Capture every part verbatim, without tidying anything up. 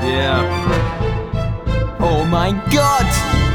Yeah. Oh mein Gott!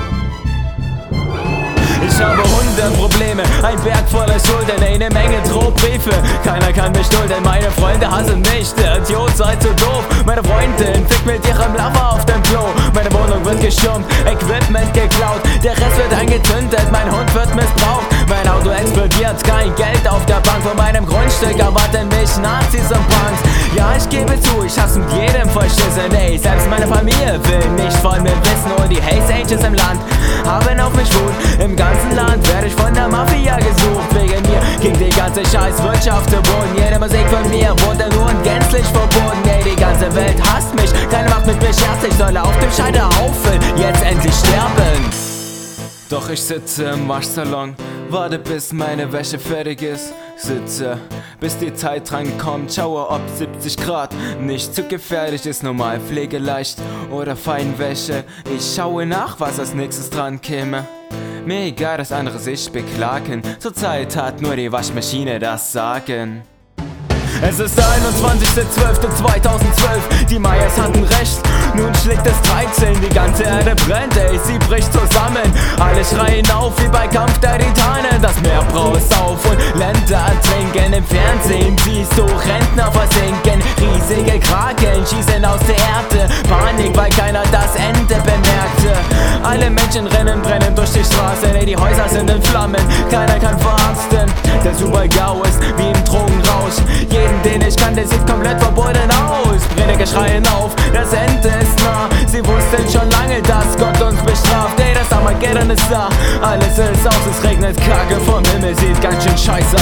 Ich habe hundert Probleme, ein Berg voller Schulden, eine Menge Drohbriefe. Keiner kann mich dulden, meine Freunde hassen mich, der Idiot sei zu doof. Meine Freundin fickt mit ihrem Lover auf dem Klo. Meine Wohnung wird gestürmt, Equipment geklaut, der Rest wird angezündet, mein Hund wird missbraucht. Mein Auto explodiert, kein Geld auf der Bank. Von meinem Grundstück erwarten mich Nazis und Punks. Ja, ich gebe zu, ich hasse mit jedem Verschissen. Ey, selbst meine Familie will nicht von mir wissen. Und die Hells Angels im Land haben auf mich Wut. Im ganzen Land werde ich von der Mafia gesucht. Wegen mir ging die ganze scheiß Wirtschaft zu Boden. Jede Musik von mir wurde nur und gänzlich verboten. Ey, die ganze Welt hasst mich, keine macht mit mir Scherz. Ich soll auf dem Scheiterhaufen jetzt endlich sterben. Doch ich sitze im Waschsalon, warte bis meine Wäsche fertig ist. Sitze, bis die Zeit drankommt, schaue ob siebzig Grad nicht zu gefährlich ist. Normal pflegeleicht oder Feinwäsche, ich schaue nach, was als nächstes dran käme. Mir egal, dass andere sich beklagen, zurzeit hat nur die Waschmaschine das Sagen. Es ist der einundzwanzigster zwölfter zweitausendzwölf, die Mayas hatten recht, nun schlägt es dreizehn, die ganze Erde brennt, ey, sie bricht zusammen. Alle schreien auf wie bei Kampf der Titanen, das Meer braust auf und Länder ertrinken. Im Fernsehen siehst du Rentner versinken, riesige Kraken schießen aus der Erde, Panik, weil keiner das Ende bemerkte. Alle Menschen rennen, brennen durch die Straße, ey, die Häuser sind in Flammen, keiner kann verarzten. Der Super-GAU ist wie im Drogenrausch, jeden, den ich kann, der sieht komplett verboten aus. Prediger schreien auf, das Ende ist nah. Sie wussten schon lange, dass Gott uns bestraft. Ey, das Armageddon ist da, alles ist aus. Es regnet Kacke vom Himmel, sieht ganz schön scheiße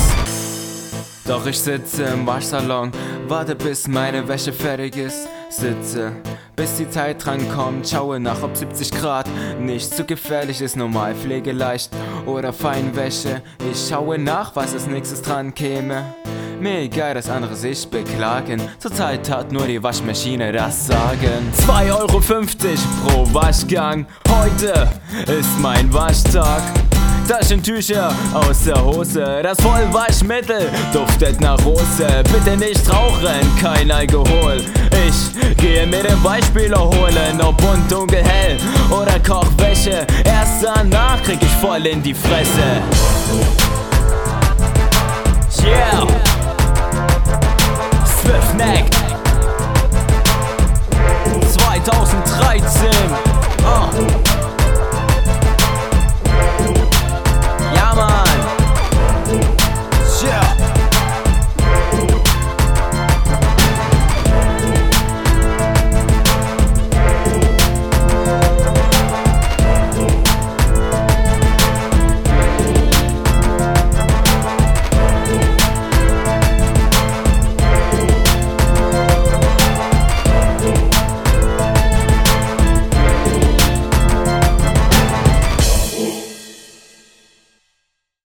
aus. Doch ich sitze im Waschsalon, warte bis meine Wäsche fertig ist. Sitze, bis die Zeit drankommt, schaue nach, ob siebzig Grad nicht zu gefährlich ist. Normal pflegeleicht oder Feinwäsche, ich schaue nach, was als nächstes dran käme. Mir egal, dass andere sich beklagen, zurzeit hat nur die Waschmaschine das Sagen. zwei Euro fünfzig pro Waschgang, heute ist mein Waschtag. Taschentücher aus der Hose, das Vollwaschmittel duftet nach Rose. Bitte nicht rauchen, kein Alkohol. Ich gehe mir den Weichspüler holen, ob bunt, dunkel, hell oder Kochwäsche. Erst danach krieg ich voll in die Fresse. Yeah! Swiftneck